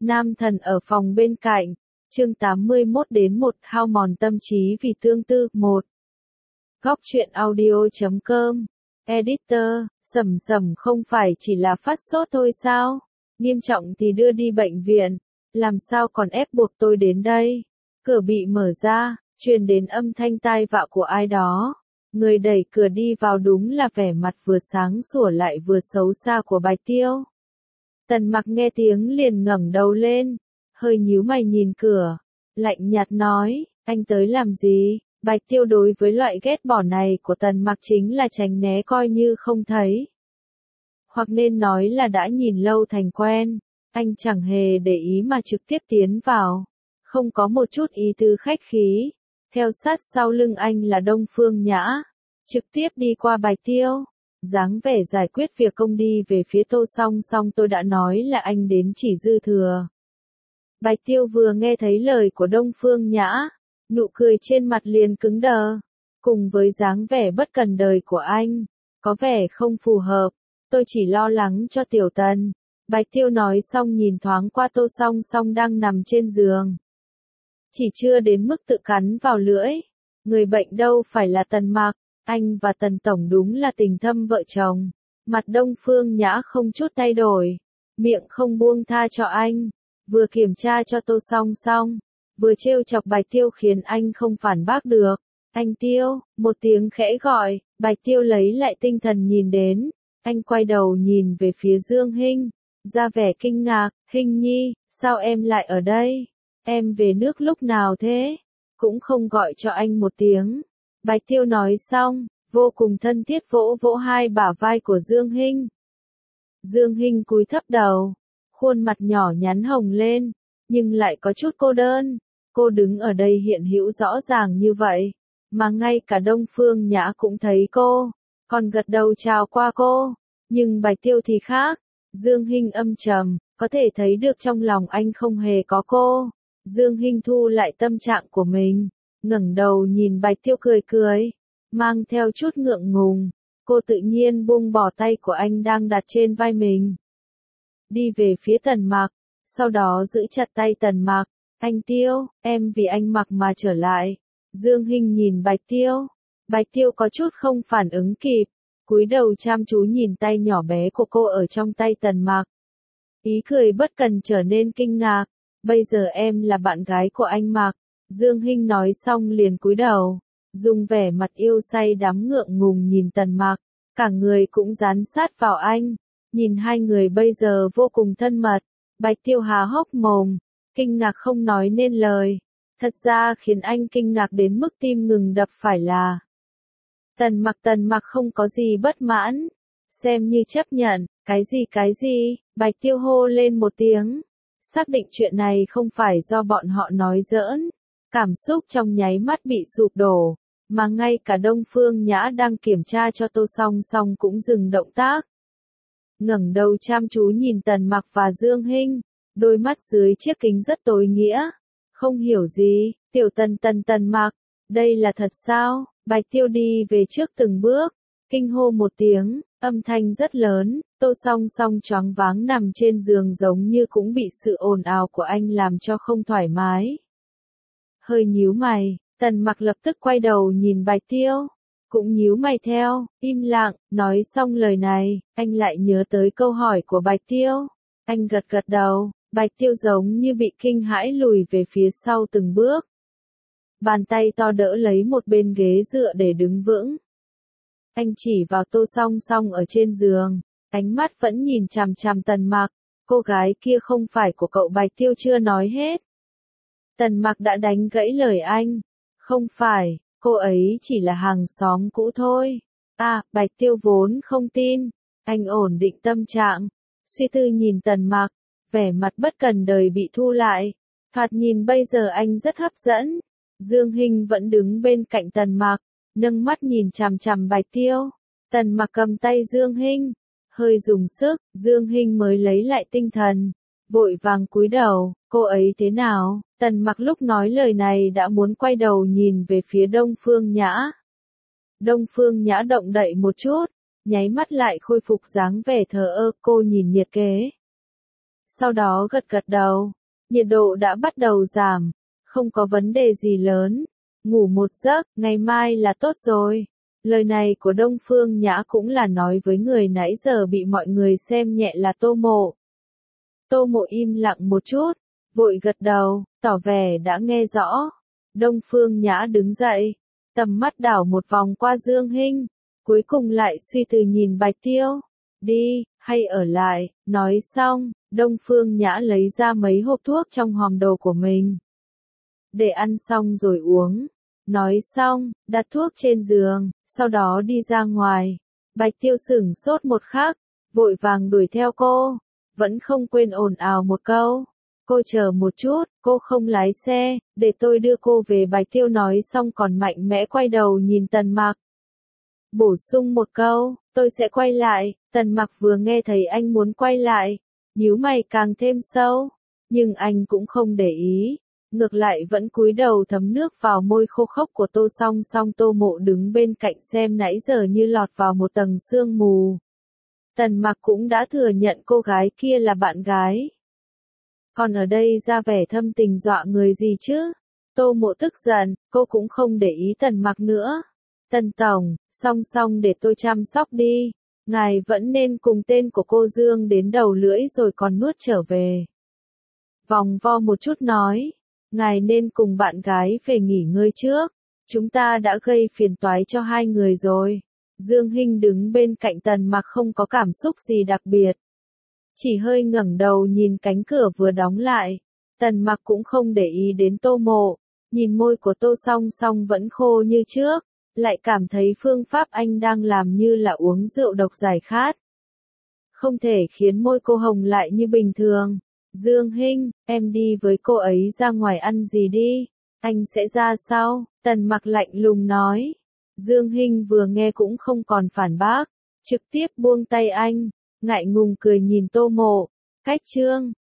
Nam thần ở phòng bên cạnh. Chương 81 đến 1 hao mòn tâm trí vì tương tư 1. Góc truyện audio.com. Editor, Sầm Sầm không phải chỉ là phát sốt thôi sao? Nghiêm trọng thì đưa đi bệnh viện. Làm sao còn ép buộc tôi đến đây? Cửa bị mở ra, truyền đến âm thanh tai vạ của ai đó. Người đẩy cửa đi vào đúng là vẻ mặt vừa sáng sủa lại vừa xấu xa của Bạch Tiêu. Tần Mặc nghe tiếng liền ngẩng đầu lên, hơi nhíu mày nhìn cửa, lạnh nhạt nói, anh tới làm gì? Bạch Tiêu đối với loại ghét bỏ này của Tần Mặc chính là tránh né coi như không thấy. Hoặc nên nói là đã nhìn lâu thành quen, anh chẳng hề để ý mà trực tiếp tiến vào, không có một chút ý tứ khách khí. Theo sát sau lưng anh là Đông Phương Nhã, trực tiếp đi qua Bạch Tiêu, dáng vẻ giải quyết việc công đi về phía Tô Song Song. Tôi đã nói là anh đến chỉ dư thừa. Bạch Tiêu vừa nghe thấy lời của Đông Phương Nhã, nụ cười trên mặt liền cứng đờ, cùng với dáng vẻ bất cần đời của anh, có vẻ không phù hợp. Tôi chỉ lo lắng cho Tiểu Tần. Bạch Tiêu nói xong nhìn thoáng qua Tô Song Song đang nằm trên giường. Chỉ chưa đến mức tự cắn vào lưỡi. Người bệnh đâu phải là Tần Mặc, anh và Tần Tổng đúng là tình thâm vợ chồng. Mặt Đông Phương Nhã không chút thay đổi, miệng không buông tha cho anh, vừa kiểm tra cho Tô Song Song, vừa trêu chọc Bạch Tiêu khiến anh không phản bác được. Anh Tiêu, một tiếng khẽ gọi, Bạch Tiêu lấy lại tinh thần nhìn đến, anh quay đầu nhìn về phía Dương Hinh, ra vẻ kinh ngạc, Hinh Nhi, sao em lại ở đây? Em về nước lúc nào thế? Cũng không gọi cho anh một tiếng. Bạch Tiêu nói xong, vô cùng thân thiết vỗ vỗ hai bả vai của Dương Hinh. Dương Hinh cúi thấp đầu, khuôn mặt nhỏ nhắn hồng lên, nhưng lại có chút cô đơn. Cô đứng ở đây hiện hữu rõ ràng như vậy, mà ngay cả Đông Phương Nhã cũng thấy cô, còn gật đầu chào qua cô. Nhưng Bạch Tiêu thì khác, Dương Hinh âm trầm, có thể thấy được trong lòng anh không hề có cô. Dương Hinh thu lại tâm trạng của mình, ngẩng đầu nhìn Bạch Tiêu cười cười, mang theo chút ngượng ngùng. Cô tự nhiên buông bỏ tay của anh đang đặt trên vai mình, đi về phía Tần Mặc, sau đó giữ chặt tay Tần Mặc. Anh Tiêu, em vì anh Mặc mà trở lại. Dương Hinh nhìn Bạch Tiêu. Bạch Tiêu có chút không phản ứng kịp, cúi đầu chăm chú nhìn tay nhỏ bé của cô ở trong tay Tần Mặc. Ý cười bất cần trở nên kinh ngạc. Bây giờ em là bạn gái của anh Mặc. Dương Hinh nói xong liền cúi đầu, dùng vẻ mặt yêu say đắm ngượng ngùng nhìn Tần Mặc, cả người cũng dán sát vào anh. Nhìn hai người bây giờ vô cùng thân mật, Bạch Tiêu há hốc mồm, kinh ngạc không nói nên lời. Thật ra khiến anh kinh ngạc đến mức tim ngừng đập phải là Tần Mặc không có gì bất mãn, xem như chấp nhận. Cái gì, Bạch Tiêu hô lên một tiếng, xác định chuyện này không phải do bọn họ nói giỡn. Cảm xúc trong nháy mắt bị sụp đổ, mà ngay cả Đông Phương Nhã đang kiểm tra cho Tô Song Song cũng dừng động tác. Ngẩng đầu chăm chú nhìn Tần Mặc và Dương Hinh, đôi mắt dưới chiếc kính rất tối nghĩa. Không hiểu gì, Tiểu Tần Mặc, đây là thật sao? Bạch Tiêu đi về trước từng bước, kinh hô một tiếng, âm thanh rất lớn. Tô Song Song choáng váng nằm trên giường giống như cũng bị sự ồn ào của anh làm cho không thoải mái. Hơi nhíu mày, Tần Mặc lập tức quay đầu nhìn Bạch Tiêu, cũng nhíu mày theo, im lặng. Nói xong lời này, anh lại nhớ tới câu hỏi của Bạch Tiêu. Anh gật gật đầu, Bạch Tiêu giống như bị kinh hãi lùi về phía sau từng bước. Bàn tay to đỡ lấy một bên ghế dựa để đứng vững. Anh chỉ vào Tô Song Song ở trên giường, ánh mắt vẫn nhìn chằm chằm Tần Mặc. Cô gái kia không phải của cậu. Bạch Tiêu chưa nói hết, Tần Mặc đã đánh gãy lời anh. Không phải, cô ấy chỉ là hàng xóm cũ thôi. Bạch Tiêu vốn không tin. Anh ổn định tâm trạng, suy tư nhìn Tần Mặc, vẻ mặt bất cần đời bị thu lại. Thoạt nhìn bây giờ anh rất hấp dẫn. Dương Hinh vẫn đứng bên cạnh Tần Mặc, nâng mắt nhìn chằm chằm Bạch Tiêu. Tần Mặc cầm tay Dương Hinh, hơi dùng sức, Dương Hinh mới lấy lại tinh thần, vội vàng cúi đầu. Cô ấy thế nào? Tần Mặc lúc nói lời này đã muốn quay đầu nhìn về phía Đông Phương Nhã. Đông Phương Nhã động đậy một chút, nháy mắt lại khôi phục dáng vẻ thờ ơ. Cô nhìn nhiệt kế sau đó gật gật đầu. Nhiệt độ đã bắt đầu giảm, không có vấn đề gì lớn. Ngủ một giấc, ngày mai là tốt rồi. Lời này của Đông Phương Nhã cũng là nói với người nãy giờ bị mọi người xem nhẹ là Tô Mộ. Tô Mộ im lặng một chút, vội gật đầu, tỏ vẻ đã nghe rõ. Đông Phương Nhã đứng dậy, tầm mắt đảo một vòng qua Dương Hinh, cuối cùng lại suy tư nhìn Bạch Tiêu. Đi, hay ở lại, nói xong, Đông Phương Nhã lấy ra mấy hộp thuốc trong hòm đồ của mình. Để ăn xong rồi uống. Nói xong, đặt thuốc trên giường, sau đó đi ra ngoài. Bạch Tiêu sửng sốt một khắc, vội vàng đuổi theo cô, vẫn không quên ồn ào một câu. Cô chờ một chút, cô không lái xe, để tôi đưa cô về. Bạch Tiêu nói xong còn mạnh mẽ quay đầu nhìn Tần Mặc. Bổ sung một câu, tôi sẽ quay lại. Tần Mặc vừa nghe thấy anh muốn quay lại, nhíu mày càng thêm sâu, nhưng anh cũng không để ý. Ngược lại vẫn cúi đầu thấm nước vào môi khô khốc của Tô Song Song. Tô Mộ đứng bên cạnh xem nãy giờ như lọt vào một tầng sương mù. Tần Mặc cũng đã thừa nhận cô gái kia là bạn gái. Còn ở đây ra vẻ thâm tình dọa người gì chứ? Tô Mộ tức giận, cô cũng không để ý Tần Mặc nữa. Tần Tổng, Song Song để tôi chăm sóc đi. Ngài vẫn nên cùng tên của cô Dương đến đầu lưỡi rồi còn nuốt trở về. Vòng vo một chút nói. Ngài nên cùng bạn gái về nghỉ ngơi trước. Chúng ta đã gây phiền toái cho hai người rồi. Dương Hinh đứng bên cạnh Tần Mặc không có cảm xúc gì đặc biệt. Chỉ hơi ngẩng đầu nhìn cánh cửa vừa đóng lại. Tần Mặc cũng không để ý đến Tô Mộ. Nhìn môi của Tô Song Song vẫn khô như trước. Lại cảm thấy phương pháp anh đang làm như là uống rượu độc giải khát. Không thể khiến môi cô hồng lại như bình thường. Dương Hinh, em đi với cô ấy ra ngoài ăn gì đi, anh sẽ ra sau. Tần Mặc lạnh lùng nói. Dương Hinh vừa nghe cũng không còn phản bác, trực tiếp buông tay anh, ngại ngùng cười nhìn Tô Mộ. Cách chương